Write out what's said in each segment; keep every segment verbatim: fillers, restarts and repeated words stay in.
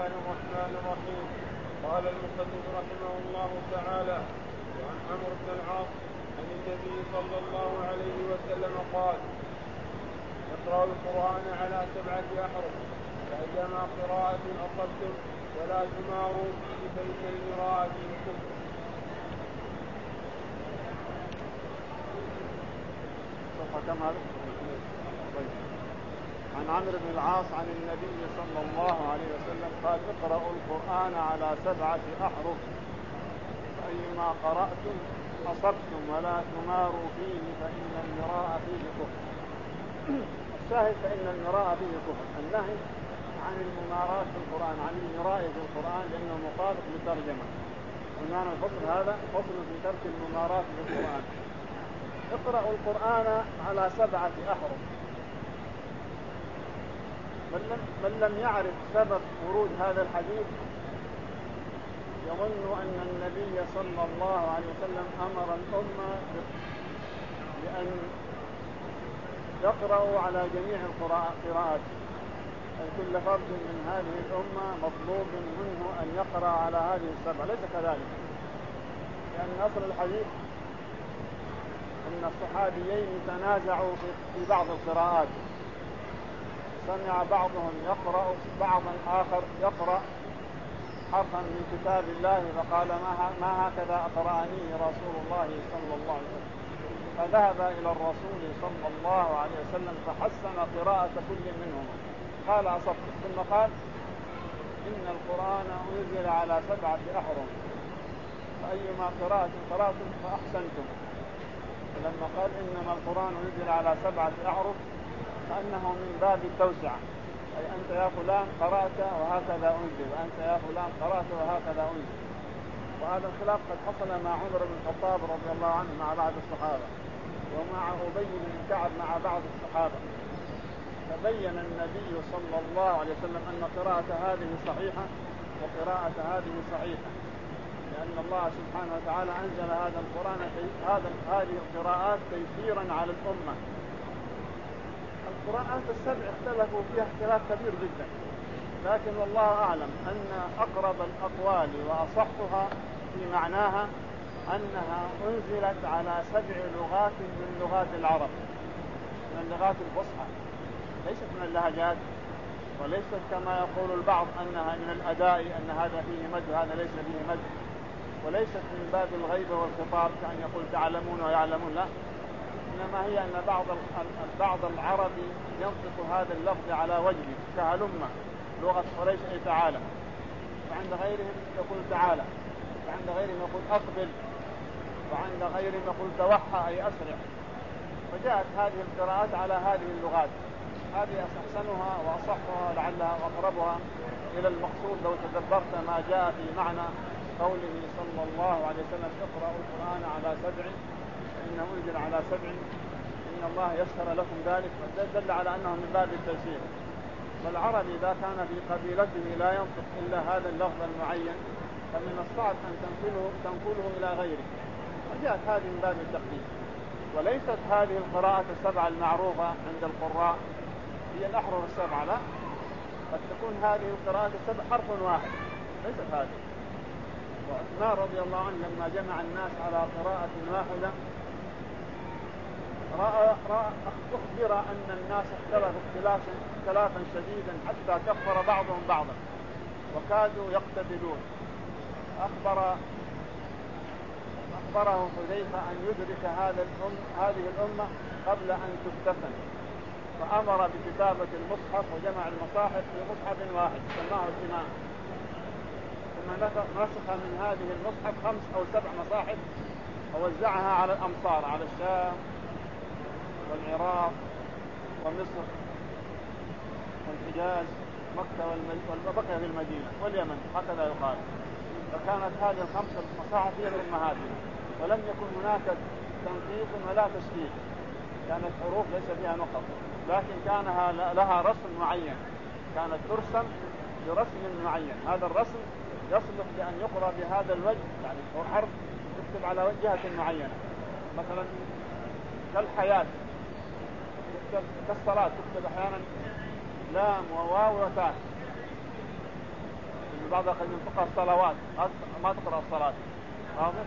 الله الرحمن الرحيم. قال المصنف رحمه الله تعالى: وعن عمرو بن العاص عن النبي صلى الله عليه وسلم قال: اقرأوا القرآن على سبعة أحرف، فأيما قراءة أصبتم ولا تماروا فيه فإن المراء فيه كفر. كم هذا؟ عن عمرو بن العاص عن النبي صلى الله عليه وسلم قال: اقرأوا القرآن على سبعة أحرف، فأيما قرأتم أصبتم ولا تماروا فيه فإن المراء فيه كفر. الشاهد فإن المراء فيه كفر، النهي عن المماراة في القرآن، عن المراء في القرآن، لأنه مطابق للترجمة. ومعنى الفصل هذا فصل في ترك المماراة في القرآن. اقرأوا القرآن على سبعة أحرف. من لم, من لم يعرف سبب ورود هذا الحديث يظن أن النبي صلى الله عليه وسلم أمر الأمة بأن يقرأوا على جميع القراءات، أي كل فرد من هذه الأمة مطلوب منه أن يقرأ على هذه السبعة. ليس كذلك، لأن أصل الحديث أن الصحابيين تنازعوا في بعض القراءات، سمع بعضهم يقرأ بعضا آخر يقرأ حرفا من كتاب الله فقال ما هكذا أقرأني رسول الله صلى الله عليه وسلم، فذهب إلى الرسول صلى الله عليه وسلم فحسن قراءة كل منهم، قال أصبت، ثم قال إن القرآن أنزل على سبعة أحرف، فأيما قراءة قرأتم فأحسنتم. لما قال إنما القرآن أنزل على سبعة أحرف كأنه من باب التوسعة، أي أنت يا فلان قرأت وهكذا أنزل، وأنت يا فلان قرأت وهكذا أنزل. وهذا الخلاف قد حصل مع عمر بن الخطاب رضي الله عنه مع بعض الصحابة، ومع أبي بن كعب مع بعض الصحابة، فبين النبي صلى الله عليه وسلم أن قراءة هذه صحيحة وقراءة هذه صحيحة، لأن الله سبحانه وتعالى أنزل هذا القرآن هذا هذه القراءات تيسيرا على الأمة. القرآن السبع اختلفوا فيها اختلاف كبير جدا، لكن والله أعلم أن أقرب الأقوال وأصحها في معناها أنها أنزلت على سبع لغات من لغات العرب، من اللغات الفصحى، ليست من اللهجات، وليست كما يقول البعض أنها من الأداء، أن هذا فيه مد وهذا ليس فيه مد، وليست من باب الغيبة والخطاب كأن يقول تعلمون ويعلمون، لا، إنما هي أن بعض بعض العرب ينطق هذا اللفظ على وجهه كهلمة، لغة قريش أي تعالى، وعند غيرهم يقول تعالى، وعند غيرهم يقول أقبل، وعند غيرهم يقول توحى أي أسرع. فجاءت هذه القراءات على هذه اللغات، هذه أحسنها وأصحها لعلها أقربها إلى المقصود لو تدبرت ما جاء في معنى قوله صلى الله عليه وسلم: اقرأوا القرآن على سبع، إنه أنزل على سبع، إن الله يسر لكم ذلك، فدل على أنه من باب التيسير. والعرب إذا كان في قبيلته لا ينطق إلا هذا اللفظ المعين فمن الصعب أن تنقله, تنقله إلى غيره، فجاءت هذه من باب التخفيف. وليست هذه القراءة السبعة المعروفة عند القراء هي الأحرف السبعة، لا، قد تكون هذه القراءة السبع حرف واحد، ليست هذه. وعثمان رضي الله عنه لما جمع الناس على قراءة واحدة رأى, رأى أخبر أن الناس اختلفوا اختلافا اختلافا شديدا حتى كفر بعضهم بعضا وكادوا يقتتلون. أخبر أخبره حذيفة أن يدرك هذا الأم هذه الأمة قبل أن تفتتن، فأمر بكتابة المصحف وجمع المصاحف في مصحف واحد سماه الإمام، ثم نسخ من هذه المصحف خمس أو سبع مصاحف ووزعها على الأمصار، على الشام والعراق ومصر والحجاز مكة والبقية في المدينة واليمن، هكذا يقال. فكانت هذه الخمس مصاحف هي الأمهاتنا، ولم يكن هناك تنقيط ولا تشكيل، كانت حروف ليس فيها نقط، لكن كان لها رسم معين، كانت ترسم برسم معين. هذا الرسم يصلح لأن يقرأ بهذا الوجه، يعني حرف تكتب على جهة معينة، مثلا كالحياة كالصلاة تكتب أحيانا لام وواو وتاء، بعضها قد ينطقها الصلوات ما تقرأ الصلاة. واضح؟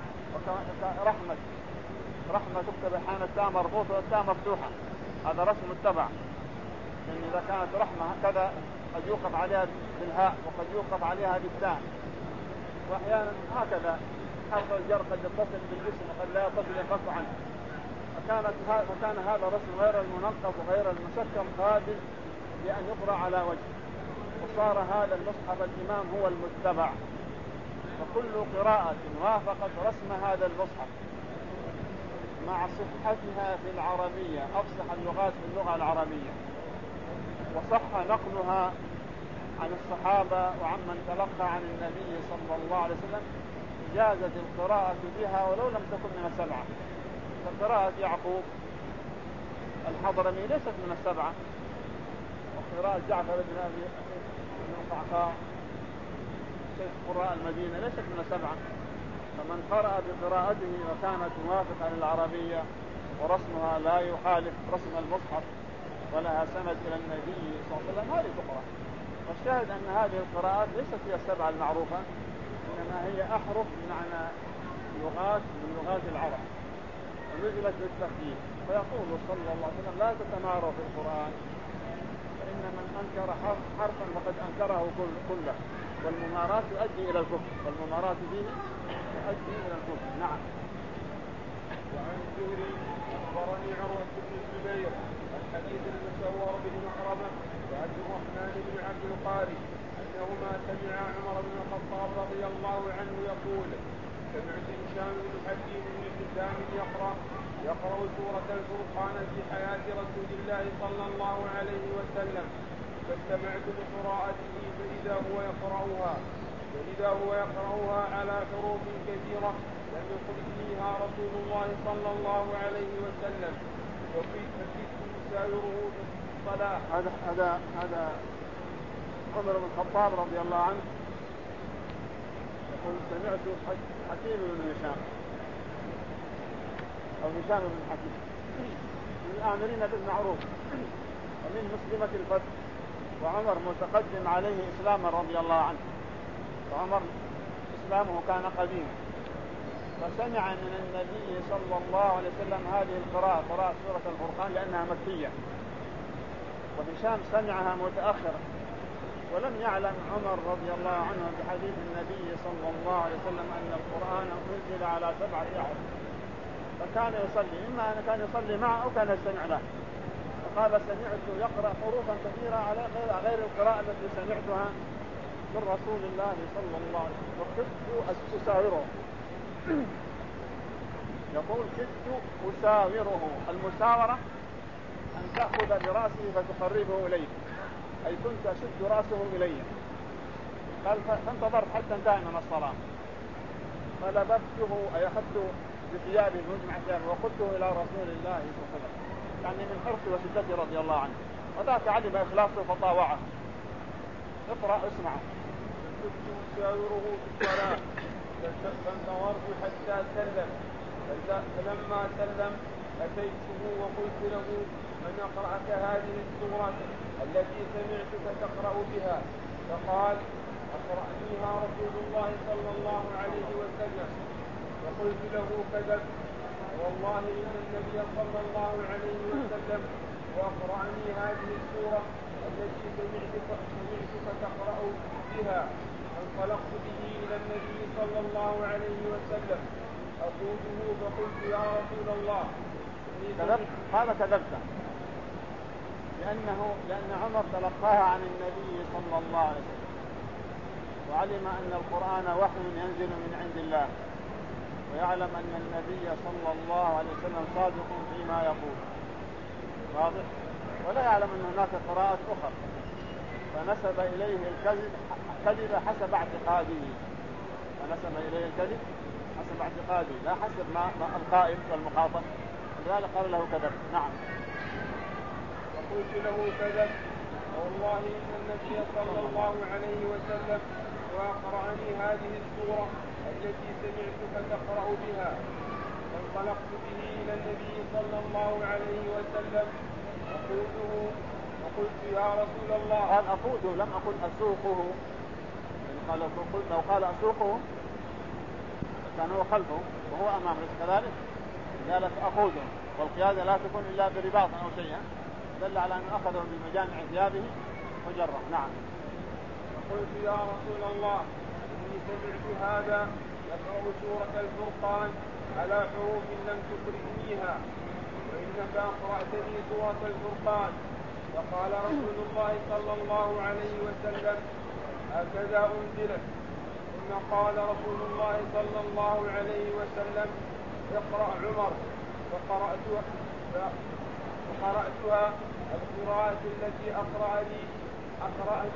رحمة رحمة تكتب أحيانا التاء مربوطة والتاء مفتوحة، هذا رسم متبع، لأن إذا كانت رحمة هكذا قد يوقف عليها بالهاء وقد يوقف عليها بالتاء، وأحيانا هكذا حرف الجر قد يتصل بالجسم وقد لا يتصل ينفك عنه، فكانت فكان هذا الرسم غير المنقط وغير المشكل قابل لأن يقرأ على وجه، وصار هذا المصحف الإمام هو المتبع، فكل قراءة وافقت رسم هذا المصحف مع صحتها في العربية، أفصح اللغات في اللغة العربية، وصح نقلها عن الصحابة وعمن تلقى عن النبي صلى الله عليه وسلم، جازت القراءة بها ولو لم تكن من السبعة. فقراءة يعقوب الحضرمي ليست من السبعة، وقراءة جعفر بن أبي القعقاع شيخ قراء المدينة ليست من السبعة. فمن قرأ بقراءته وكانت موافقة للعربية ورسمها لا يخالف رسم المصحف ولها سند إلى النبي صلى الله عليه وسلم هذه تقرأ. والشاهد أن هذه القراءات ليست هي السبعة المعروفة، إنما هي أحرف بمعنى لغات من لغات العرب ونزلت بالتخفيف. فيقول صلى الله عليه وسلم لا تتماروا في القرآن، فإن من أنكر حرفا فقد أنكره كله، والممارات تؤدي إلى الكفر، والممارات فيه تؤدي إلى الكفر. نعم. وعن زهري أخبرني عروة بن الزبير الحديث المسور بن مخرمة وعبد الرحمن بن عبد القاري أنهما سمعا عمر بن الخطاب رضي الله عنه يقول سمعت هشام بن حكيم بن حزام يقرأ يقرأ سورة الفرقان في حياة رسول الله صلى الله عليه وسلم، فاستمعت لقراءته فإذا هو يقرأها فإذا هو يقرأها على حروف كثيرة لم يقل فيها رسول الله صلى الله عليه وسلم، وكيف يسايره في الصلاة. هذا هذا هذا عمر بن الخطاب رضي الله عنه يقول سمعت حكيم بن هشام أو هشام بن حكيم من الآمرين بالمعروف ومن مسلمة الفتح، وعمر متقدم عليه إسلاما رضي الله عنه، وعمر إسلامه كان قديما، فسمع من النبي صلى الله عليه وسلم هذه القراءة قراءة سورة الفرقان لأنها مكية، وهشام سمعها متأخرا، ولم يعلم عمر رضي الله عنه بحديث النبي صلى الله عليه وسلم أن القرآن أنزل على سبعة أحرف، فكان يصلي إما أن كان يصلي معه أو كان يستمع له، فقال سمعته يقرأ حروفا كثيرة على غير القراءة التي سمعتها من رسول الله صلى الله عليه وسلم، وكدت أساوره يقول كدت أساوره. المساورة أن تأخذ برأسه فتقربه إليه، أي كنت أشد رأسه إلي، قال فانتظرت حتى انتهى من الصلاة فلببته أي أخذت بثيابه مجمع ثيابه وقلته إلى رسول الله صلى الله عليه وسلم، يعني من حرصه وشدته رضي الله عنه، وذاك علم إخلاصه فطاوعه. اقرأ اسمعه. كنت أساوره في الصلاة فانتظرت حتى سلم، فلما سلم أتيته وقلت له من أقرأك هذه السورة التي سمعتك تقرأ بها؟ فقال أقرأنيها رسول الله صلى الله عليه وسلم. فقلت له كذب، والله إن النبي صلى الله عليه وسلم وأقرأني هذه السورة التي سمعتك تقرأ بها. فانطلقت به إلى النبي صلى الله عليه وسلم أقوله، فقلت يا رسول الله كذبت. هذا كذبته، لأنه لأن عمر تلقاها عن النبي صلى الله عليه وسلم، وعلم أن القرآن وحي ينزل من عند الله، ويعلم أن النبي صلى الله عليه وسلم صادق فيما يقول، واضح، ولا يعلم أن هناك قراءات أخرى، فنسب إليه الكذب كذب حسب اعتقاده، فنسب إليه الكذب حسب اعتقاده لا حسب ما القائل والمخاطب، لذلك قال له كذب. نعم. فقلت له كذب، والله إن النبي صلى الله عليه وسلم وأقرأني هذه السورة التي سمعتك تقرأ بها. فانطلقت به إلى النبي صلى الله عليه وسلم أقوده، وقلت يا رسول الله. قال أقوده لم أقل أسوقه، قال لو قال أسوقه كان هو خلفه وهو أمامه كذلك قالت أخوذه، والقيادة لا تكون إلا برباط أو شيئا، دل على أنه أخذه بمجامع ثيابه وجره. نعم. فقلت يا رسول الله إني سمعت هذا يقرأ سورة الفرقان على حروف لم تقرئنيها وإنك أقرأتني سورة الفرقان. فقال رسول الله صلى الله عليه وسلم هكذا أنزلت. ثم قال رسول الله صلى الله عليه وسلم اقرأ عمر. فقرأتها, فقرأتها القراءة التي أقرأني أقرأني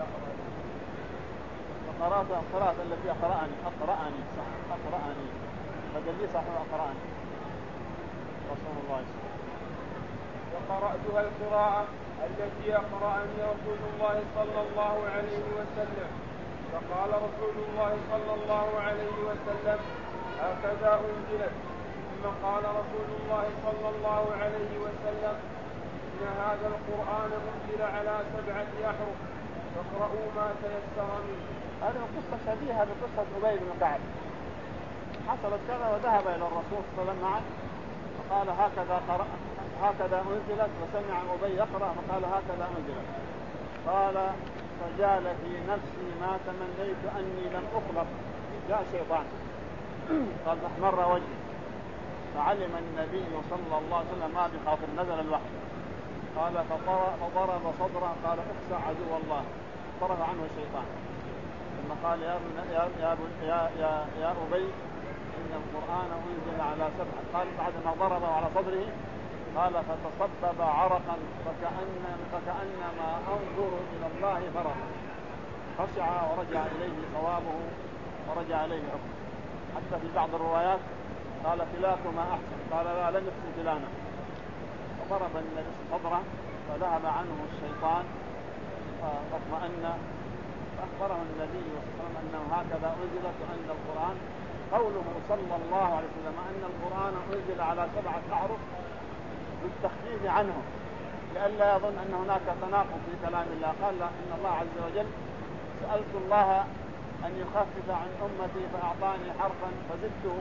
فقرأتها القراءة التي أقرأني أقرأني صح أقرأني هذا اللي صح أقرأني رسول الله صلى الله عليه وسلم. فقرأتها القراءة التي أقرأني رسول الله صلى الله عليه وسلم. فقال رسول الله صلى الله عليه وسلم هكذا أنزلت. ثم قال رسول الله صلى الله عليه وسلم إن هذا القرآن أنزل على سبعة أحرف فاقرؤوا ما تيسر منه. هذه قصة شبيهة بقصة أبي بن كعب، حصلت كذا وذهب إلى الرسول صلى الله عليه وسلم معه فقال هكذا قرأ هكذا أنزلت، وسمع أبي يقرأ فقال هكذا أنزلت. قال فجال في نفسي ما تمنيت أني لم أخلق، جاء شيطان قال احمر وجهي. فعلم النبي صلى الله عليه وسلم ما بخاطر نزل الوحي. قال فضرب صدره قال اخسع عدو الله، طرد عنه الشيطان. ثم قال يا يا يا يا, يا, يا أبي إن القرآن أنزل على سبعة. قال بعد ما ضربه على صدره قال فتصبب عرقا فكأن فكأنما أنظر إلى الله فرغا، خشع ورجع إليه صوابه ورجع إليه حكمه. حتى في بعض الروايات قال فلاكما أحسن، قال لا لم يحسن فلانا. فضرب النبي صدره فذهب عنه الشيطان فاطمأن. فأخبره النبي صلى الله عليه وسلم أنه هكذا أنزلت، وأن القرآن قوله صلى الله عليه وسلم أن القرآن أنزل على سبعة أحرف بالتخفيف عنه لئلا يظن أن هناك تناقض في كلام الله. قال لا، إن الله عز وجل سألت الله أن يخفف عن أمتي فأعطاني حرفا فزدته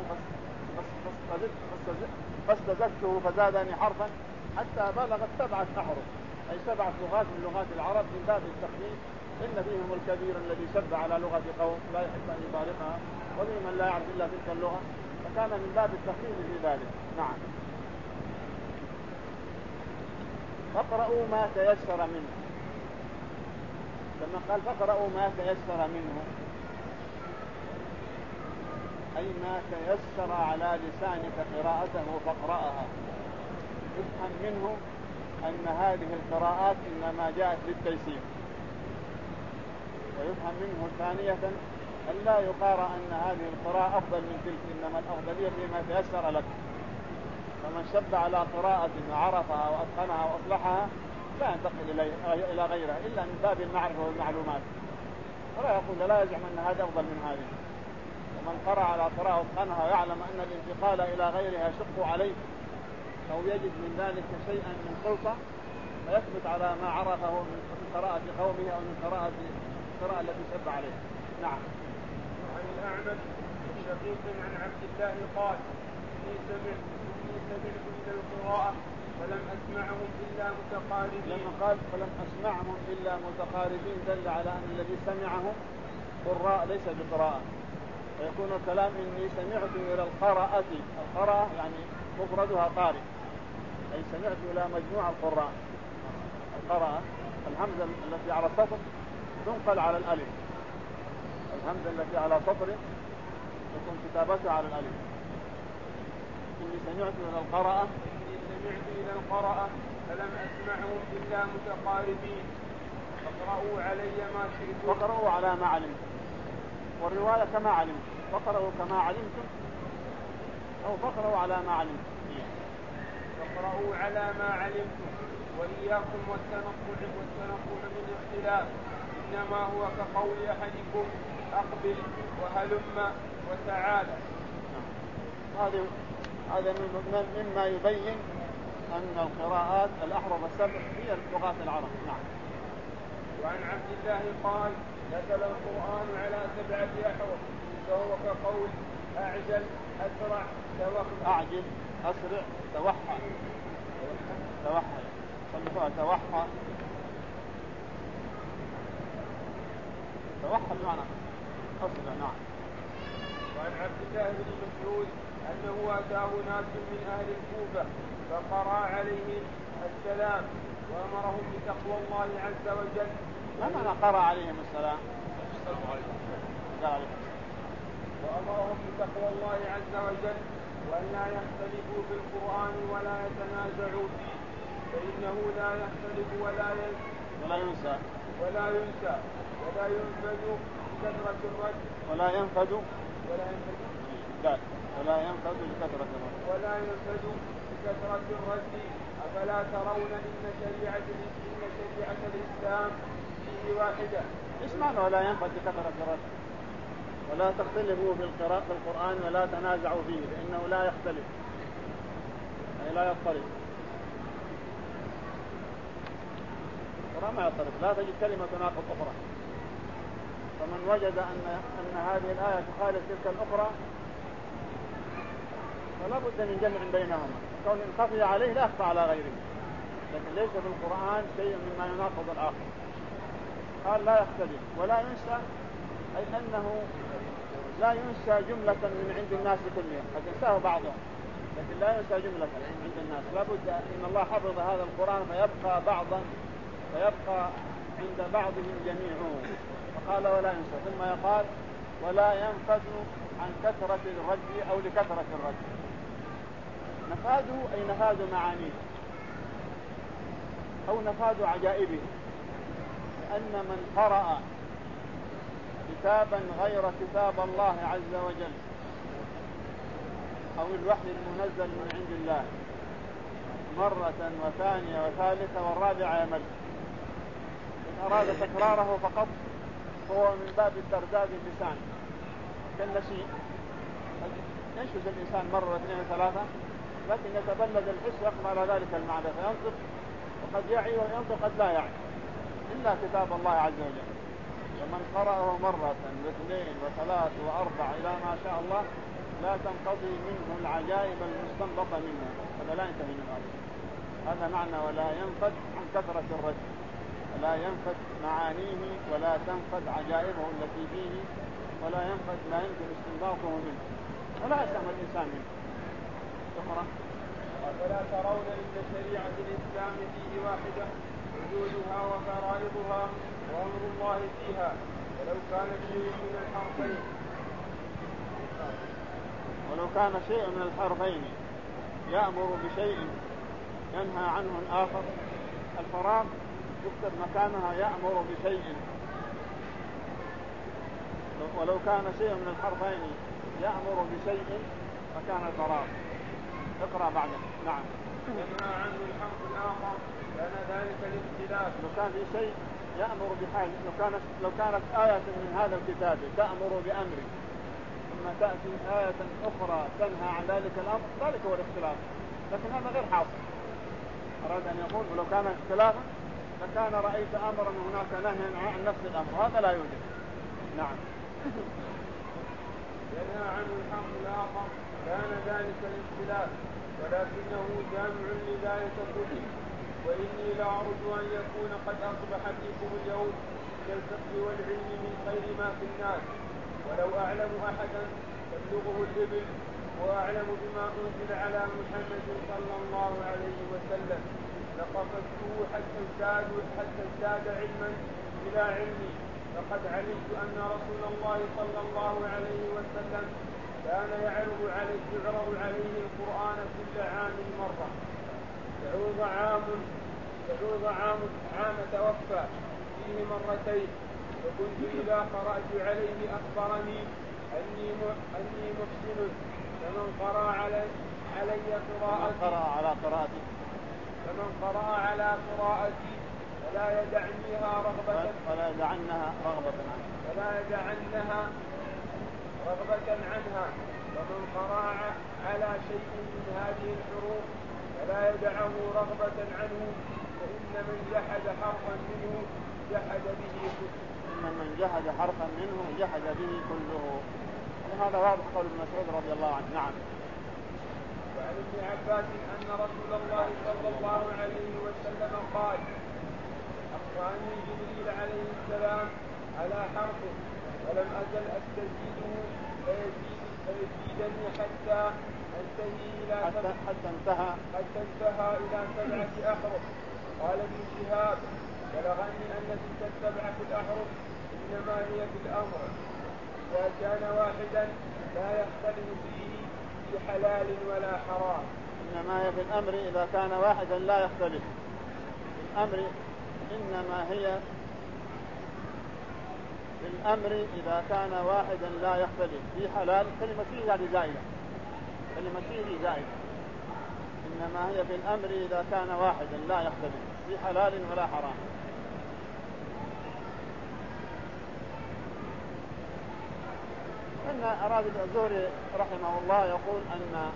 فاستزدته فزادني حرفا حتى بلغت سبعة أحرف، أي سبعة لغات من لغات العرب من باب التخفيف. إن فيهم الكبير الذي شب على لغة قوم لا يحب أن يبالغها، ومن من لا يعرف إلا تلك اللغة، فكان من باب التخفيف في ذلك. نعم. فاقرؤوا ما تيسر منه. لما قال فاقرؤوا ما تيسر منه أي ما تيسر على لسانك قراءته فاقرأها. يفهم منه أن هذه القراءات إنما جاءت للتيسير. ويفهم منه ثانية أن لا يقال أن هذه القراءة أفضل من تلك، إنما الأفضلية فيما تيسر لك. فمن شب على قراءة وعرفها وأتقنها وأصلحها لا ينتقل إلى غيرها إلا من باب المعرفة والمعلومات، ولا يقول لا يزعم أن هذا أفضل من هذه. ومن قرأ على قراءة وأتقنها ويعلم أن الانتقال إلى غيرها يشق عليه أو يجد من ذلك شيئا من خلطة فيثبت على ما عرفه من قراءة قومه أو من قراءة القراءة التي شب عليه. نعم. وعن الأعمش شقيق عن عبد الله قال إني سمعت إني سمعت من القراءة فلم أسمعهم إلا متقاربين. لما قال فلم أسمعهم إلا متقاربين دل على أن الذي سمعهم قراء ليس بقراءة، ويكون الكلام إني سمعت إلى القراءة. القراءة يعني مفردها قارئ، أي سمعت إلى مجموعة القراء. القراءة الهمزة التي على السطر تنقل على الألف، الهمزة التي على سطر تكون كتابتها على الألف. إني سمعت إلى القراءة إني سمعت إلى القراءة فلم أسمعهم إلا متقاربين فاقرأوا علي ما شئتم. فاقرأوا على ما علمتم، والرواية كما علمتم، فاقرأوا كما علمتم أو فاقرأوا على ما علمتم. فاقرأوا على ما علمتم وإياكم والتنقل والتنقل من الاختلاف، إنما هو كقول أحدكم أقبل وهلم وتعالى. هذا هذا مما يبين أن القراءات الأحرف السبع هي لغات العرب. نعم. وعن عبد الله قال نزل القرآن على سبعة أحرف فهو كقول أعجل أسرع توخى. أعجل أسرع توحى توحى صلفها توحى توحى بمعنى أسرع. نعم. وعن عبد الله بن مسعود أنه أتاه ناس من أهل الكوفة فقرأ عليهم السلام وأمرهم بتقوى الله عز وجل. ما معنى قرأ عليهم السلام؟ وأمرهم بتقوى الله عز وجل وأن لا يختلفوا في القرآن ولا يتنازعوا فيه فإنه لا يختلف ولا ولا ينسى ولا ينسى ولا ينفذ بكثرة الرد ولا ينفذ ولا ينفذ لا ولا ينفذ بكثرة الرد ولا ينفذ بكثرة الرد. أفلا ترون إن شريعة إن شريعة الإسلام فيه واحدة. إيش معنى ولا ينفذ بكثرة الرد؟ ولا تختلفوا في القراءة في القرآن ولا تنازعوا فيه فإنه لا يختلف أي لا يضطرب. القرآن ما يضطرب لا تجد كلمة تناقض أخرى. فمن وجد أن أن هذه الآية تخالف تلك الأخرى فلا بد من جمع بينهما. كون إن خفي عليه لا يخفى على غيره لكن ليس في القرآن شيء مما يناقض الآخر. قال لا يختلف ولا ينسى أي أنه لا ينسى جملة من عند الناس كلهم قد ينساه بعضهم لكن لا ينسى جملة عند الناس. لا بد أن الله حفظ هذا القرآن فيبقى بعضا فيبقى عند بعضهم جميعه. فقال ولا ينسى ثم يقال ولا ينفذ عن كثرة الرد أو لكثرة الرد. نفاذه أي نفاذ معانيه أو نفاذ عجائبه. لأن من قرأ كتابا غير كتاب الله عز وجل أو الوحي المنزل من عند الله مرة وثانية وثالثة والرابعة يمل. إن أراد تكراره فقط هو من باب الترداد اللسان كالنسيء. ينشز الإنسان مرة واثنين وثلاثة لكن يتبلد الحس يقم على ذلك المعنى فينطق وقد يعي وينطق قد لا يعي إلا كتاب الله عز وجل. ومن قرأه مرة واثنين وثلاث وأربع إلى ما شاء الله لا تنقضي منه العجائب المستنبطة منه هذا لا ينتهي من هذا. هذا معنى ولا ينفد عن كثرة الرد ولا ينفد معانيه ولا تنفد عجائبه التي فيه ولا ينفد ما يمكن استنباطه منه ولا يسمى الإنسان منه. ثمرة ولا ترون إن شريعة الإسلام فيه واحدة حدودها وفرائضها وأمر الله فيها ولو كان شيء من الحرفين ولو كان شيء من الحرفين يأمر بشيء ينهى عنه الآخر. الفراغ يكتب مكانها يأمر بشيء. ولو كان شيء من الحرفين يأمر بشيء فكان الفراغ. اقرأ بعده. نعم. ينهى عنه الحرف الآخر كان ذلك الاختلاف. لو كان في شيء يأمر بحال لو كانت لو كانت آية من هذا الكتاب تأمر بأمر ثم تأتي آية أخرى تنهى عن ذلك الأمر ذلك هو الاختلاف. لكن هذا غير حاصل. أراد أن يقول ولو كان اختلافا فكان رأيت أمرا هناك نهي عن نفس الأمر هذا لا يوجد. نعم. ينهى عنه الحرف الآخر كان ذلك الاختلاف ولكنه جامع لذلك كله. وإني لأرجو أن يكون قد أصبح فيكم اليوم من الفقه والعلم من خير ما في الناس ولو أعلم أحدا تبلغه الإبل وأعلم بما أنزل على محمد صلى الله عليه وسلم لقصدته حتى ازداد حتى ازداد علما إلى علمي. فقد علمت أن رسول الله صلى الله عليه وسلم كان يعرض عليه يعرض عليه القرآن كل عام مرة يعوض عام يعوض عام عام توفى فيه مرتين. فكنت إذا قرأت عليه أخبرني أني أني محسن فمن قرأ علي علي قراءتي قرأ على قراءتي فمن قرأ على قراءتي فلا يدعنيها رغبة ولا يدعنها رغبة عنها فلا يدعنها رغبة عنها. ومن قرأ على شيء من هذه الحروف فلا يدعه رغبة عنه فإن من جحد حرفا منه جحد به كله. إن من جحد حرفا منه جحد به كله. وهذا واضح قول ابن مسعود رضي الله عنه. نعم. وعن ابن عباس أن رسول الله صلى الله عليه وسلم قال أخبرني جبريل عليه السلام على حرف ولم أزل أستزيده فيزيدني حتى انتهي إلى حتى, حتى انتهى حتى انتهى إلى سبعة أحرف. قال ابن شهاب بلغني أن تلك السبعة الأحرف إنما هي في الأمر إذا كان واحدا لا يختلف فيه في حلال ولا حرام. إنما هي في الأمر إذا كان واحدا لا يختلف. الأمر إنما هي في الأمر إذا كان واحدا لا يختلف في حلال. كلمة فيه هذه زائدة. كلمة فيه زائدة. إنما هي في الأمر إذا كان واحدا لا يختلف في حلال ولا حرام. إن أراد الزهري رحمه الله يقول أن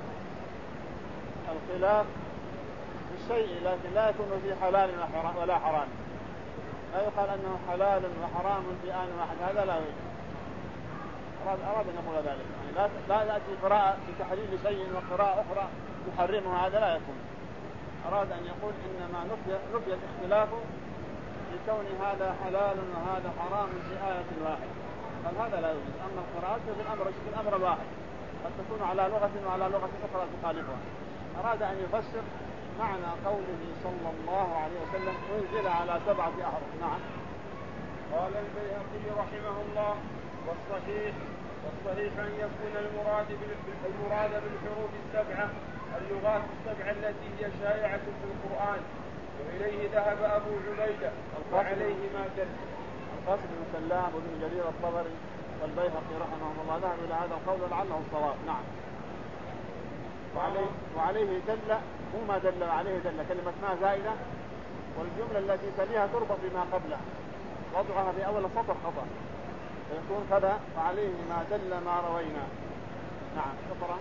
الخلاف في الشيء لكن لا يكون في حلال ولا حرام. لا يقال أنه حلال وحرام في آن واحد. هذا لا يوجد. أراد, أراد أن يقول ذلك يعني لا, لا يأتي قراءة بتحليل شيء وقراءة أخرى تحرمه. هذا لا يكون. أراد أن يقول إنما نفي الاختلاف في كون هذا حلال وهذا حرام في آية واحدة. قال هذا لا يوجد. أما القراءات في الأمر في الأمر الواحد قد تكون على لغة وعلى لغة أخرى تخالفها. أراد أن يفسر معنى قوله صلى الله عليه وسلم أنزل على سبعة أحرف. نعم. قال البيهقي رحمه الله والصحيح والصحيح أن يكون المراد المراد بالحروف السبعة اللغات السبعة التي هي شائعة في القرآن وإليه ذهب أبو عبيدة وعليه ما دل. القاسم بن سلام وابن جرير الطبري والبيهقي رحمهم الله ذهب إلى هذا القول لعله الصواب. نعم. وعليه, وعليه دل هو ما دل عليه دل كلمة ما زائدة والجملة التي تليها تربط بما قبلها وضعها في أول السطر خطأ فيكون كذا. وعليه ما دل ما روينا. نعم. شكرا.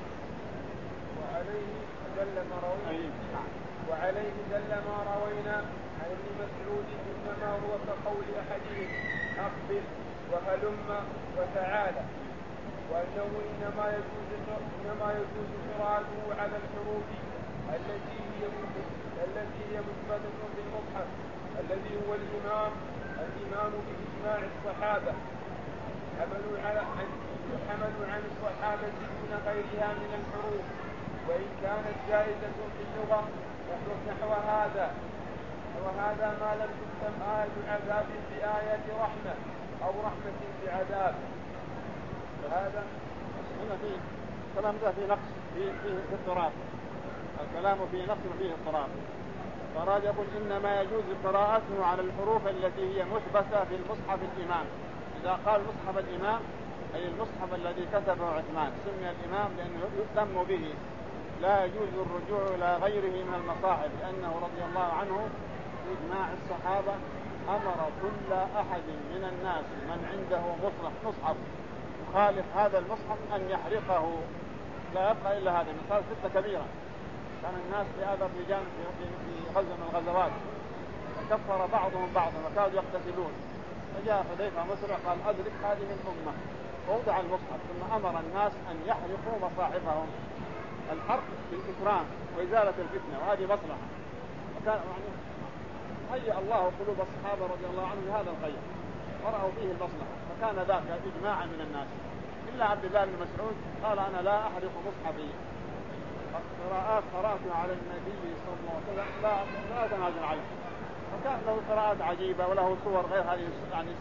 وعليه دل ما روينا. نعم. وعليه دل ما روينا عن ابن مسعود إنما هو كقول أحدهم أقبل وهلم وتعالى وأنه إنما يجوز إنما يجوز قراءته على الحروف التي هي التي هي مثبتة في المصحف الذي هو الإمام الإمام بإجماع الصحابة حملوا على حملوا عن الصحابة دون غيرها من الحروف وإن كانت جائزة في اللغة نحو هذا وهذا ما لم تسمى آية عذاب بآية رحمة أو رحمة بعذاب. هذا هنا في كلام ده في نقص في في اضطراب. الكلام فيه نقص وفيه اضطراب. فأراد يقول إنما يجوز قراءته على الحروف التي هي مثبتة في المصحف الإمام. إذا قال مصحف الإمام أي المصحف الذي كتبه عثمان سمي الإمام لأنه يهتم به. لا يجوز الرجوع إلى غيره من المصاحف لأنه رضي الله عنه بإجماع الصحابة أمر كل أحد من الناس من عنده مصحف يخالف هذا المصحف أن يحرقه. لا يبقى إلا هذا. من صار ستة كبيرة. كان الناس في هذا الرجال في غزوة من الغزوات فكفر بعضهم بعضا وكادوا يقتتلون. فجاء حذيفة مسرع قال أدرك هذه الأمة ووضع المصحف ثم أمر الناس أن يحرقوا مصاحفهم. الحرق بالإكرام وإزالة الفتنة وهذه مصلحة. وكان يعني هيأ الله قلوب الصحابة رضي الله عنهم لهذا الخير ورأوا فيه المصلحة فكان ذاك إجماعا من الناس إلا عبد الله بن مسعود قال أنا لا أحرق مصحفي. قراءات قرأتها على النبي صلى الله عليه وسلم لا لا أتنازل عنه. فكان له قراءات عجيبة وله صور غير هذه يعني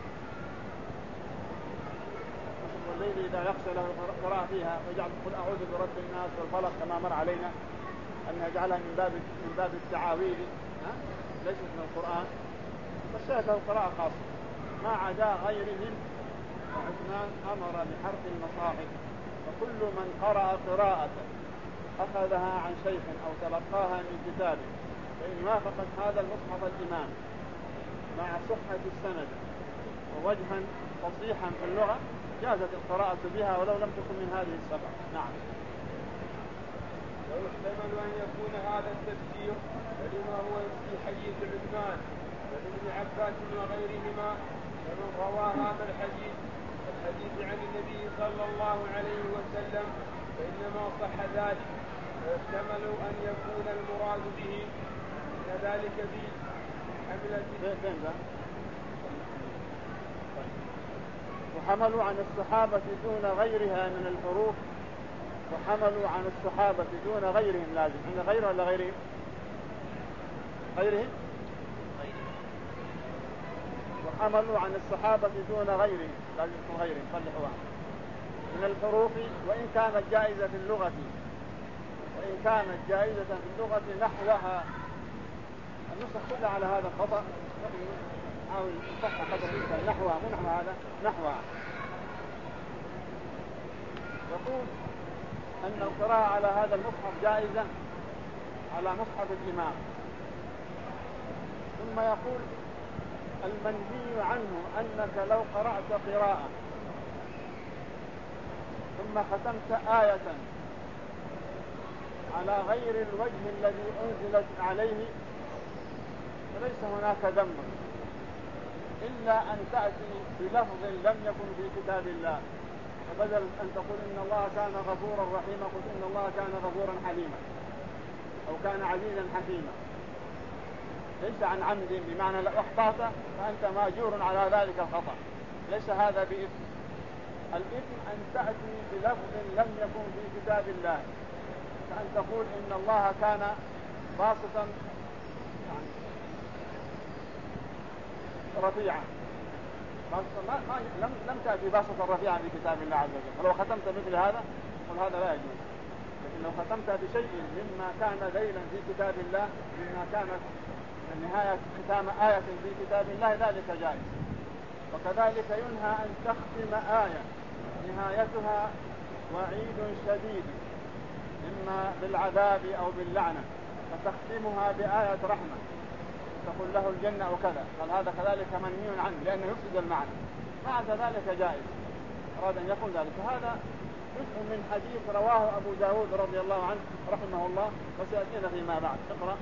والليل إذا يخشى له قراءة فيها ويجعل قل أعوذ برب الناس والفلق كما مر علينا أن يجعلها من باب من باب التعاويذ ليست من القرآن. فالشاهد له قراءة خاصة ما عدا غيرهم. وعثمان أمر بحرق المصاحف فكل من قرأ قراءة أخذها عن شيخ أو تلقاها من كتابه فإن وافقت هذا المصحف الإمام مع صحة السند ووجها فصيحا في اللغة جازت القراءة بها ولو لم تكن من هذه السبع. نعم. ويحتمل أن يكون هذا التفسير لما هو في حديث عثمان وابن عباس وغيرهما فمن روى هذا الحديث الحديث عن النبي صلى الله عليه وسلم فإنما صح ذلك، ويحتمل أن يكون المراد به أن ذلك في حملة وحملوا عن الصحابة دون غيرها من الحروف، وحملوا عن الصحابة دون غيرهم لازم عند غيره ولا غيرهم؟ غيرهم وحملوا عن الصحابة دون غيرهم لازم يكون غيرهم صلحوها من الحروف، وإن كانت جائزة في اللغة وإن كانت جائزة في اللغة نحوها. النسخ كلها على هذا الخطأ، حاول نصحح قدر الإمكان نحوها مو نحو هذا نحوها. يقول أن القراءة على هذا المصحف جائزة على مصحف الإمام. ثم يقول المنهي عنه أنك لو قرأت قراءة ثم ختمت آية على غير الوجه الذي أنزلت عليه فليس هناك ذنب، إلا أن تأتي بلفظ لم يكن في كتاب الله، فبدل أن تقول إن الله كان غفورا رحيما قلت إن الله كان غفورا حليما أو كان عزيزا حكيما، ليس عن عمد بمعنى لو أخطأت فأنت ماجور على ذلك الخطأ، ليس هذا بإثم. الإثم أن تأتي بلفظ لم يكن في كتاب الله، فأن تقول إن الله كان باسطا رفيعا، لم لم تأتي باسطا رفيعا في كتاب الله عز وجل، فلو ختمت مثل هذا قل هذا لا يجوز. لكن لو ختمت بشيء مما كان ذيلا في كتاب الله، مما كانت نهاية ختام آية في كتاب الله ذلك جائز. وكذلك ينهى أن تختم آية نهايتها وعيد شديد إما بالعذاب أو باللعنة فتختمها بآية رحمة تقول له الجنة أو كذا، قال هذا كذلك منهي عنه لأنه يفسد المعنى، مع ذلك جائز. أراد أن يقول ذلك. هذا جزء من حديث رواه أبو داود رضي الله عنه رحمه الله، وسيأتينا فيما بعد. اقرأ.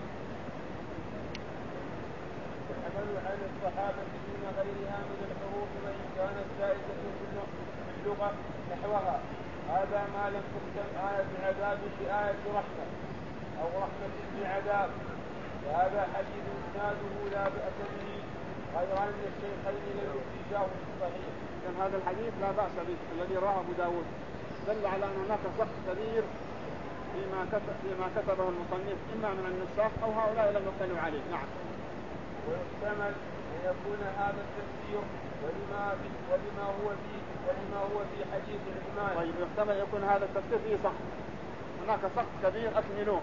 حملوا عن الصحابة دون غيرها من الحروف وإن كانت جائزة في اللغة نحوها، هذا ما لم تختم آية عذاب بآية رحمة أو رحمة بعذاب، وهذا حديث إسناده لا بأس به غير أن الشيخين لم يخرجاه في الصحيح. إذن هذا الحديث لا بأس به الذي رواه أبو داود، دل على أن هناك سقط كبير فيما كتب فيما كتبه المصنف إما من النساخ أو هؤلاء لم يطلعوا عليه. نعم. ويحتمل أن يكون هذا التفسير ولما ولما هو فيه ولما هو في حديث عثمان. طيب يحتمل أن يكون هذا التفسير فيه سقط، هناك سقط كبير أكملوه.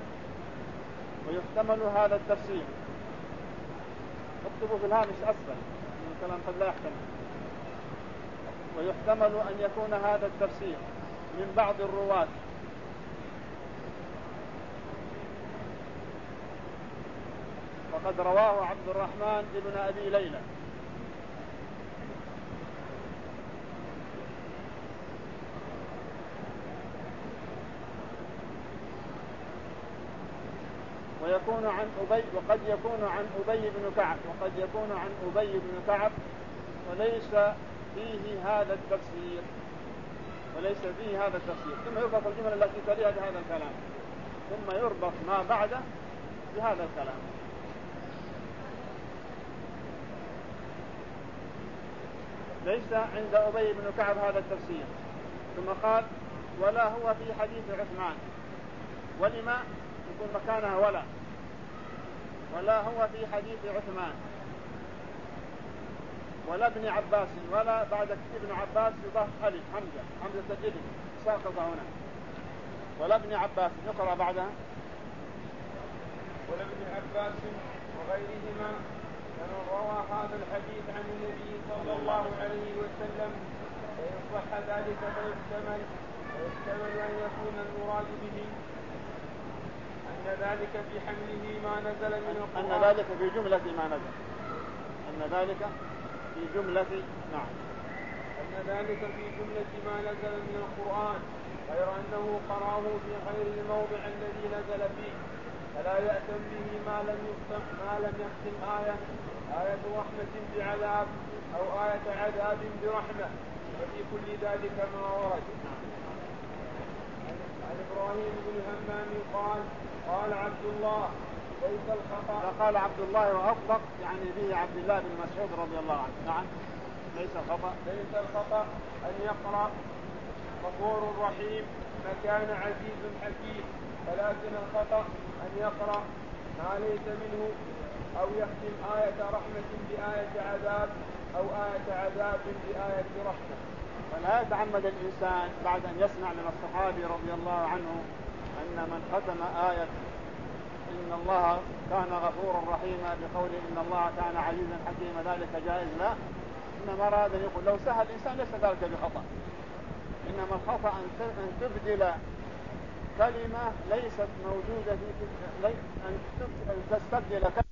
ويحتمل هذا التفسير، اكتبوا في الهامش أسفل من الكلام قد لا يحتمل. ويحتمل أن يكون هذا التفسير من بعض الرواة وقد رواه عبد الرحمن ابن أبي ليلى ويكون عن أبي وقد يكون عن أبي بن كعب وقد يكون عن أبي بن كعب وليس فيه هذا التفسير وليس فيه هذا التفسير. ثم يربط الجمل التي تليها بهذا الكلام، ثم يربط ما بعده بهذا الكلام. ليس عند أبي بن كعب هذا التفسير. ثم قال ولا هو في حديث عثمان، ولما يكون مكانها ولا ولا هو في حديث عثمان ولا ابن عباس، ولا بعد ابن عباس يضاف ألف حمزة حمزة الابن ساقطة هنا، ولا ابن عباس نقرأ بعدها ولا ابن عباس وغيرهما. فمن روى هذا الحديث عن النبي صلى الله عليه وسلم فإن صح ذلك فيحتمل ويحتمل أن يكون المراد به أن ذلك في حمله ما نزل من القرآن، أن ذلك في جملة ما نزل أن ذلك في جملة نعم أن ذلك في جملة ما نزل من القرآن غير أنه قرأه في غير الموضع الذي نزل فيه، فلا يأتم به ما لم يختم ما لم يختم آية آية رحمة بعذاب أو آية عذاب برحمة، وفي كل ذلك ما ورد. عن إبراهيم بن همام قال قال عبد الله ليس الخطأ. قال عبد الله وأصدق يعني به عبد الله بن مسعود رضي الله عنه. نعم. ليس الخطأ ليس الخطأ أن يقرأ غفور رحيم مكان عزيز حكيم، ولكن الخطأ أن يقرأ ما ليس منه أو يختم آية رحمة بآية عذاب أو آية عذاب بآية رحمة. فلا يتعمد الإنسان بعد أن يسمع من الصحابي رضي الله عنه أن من ختم آية إن الله كان غفورا رحيما بقوله إن الله كان عزيزا حكيما ذلك جائز له، إنما أراد أن يقول لو سهل الإنسان ليس ذلك بخطأ، إنما الخطأ أن تبدل كلمة ليست موجودة في أن تستبدل كلمة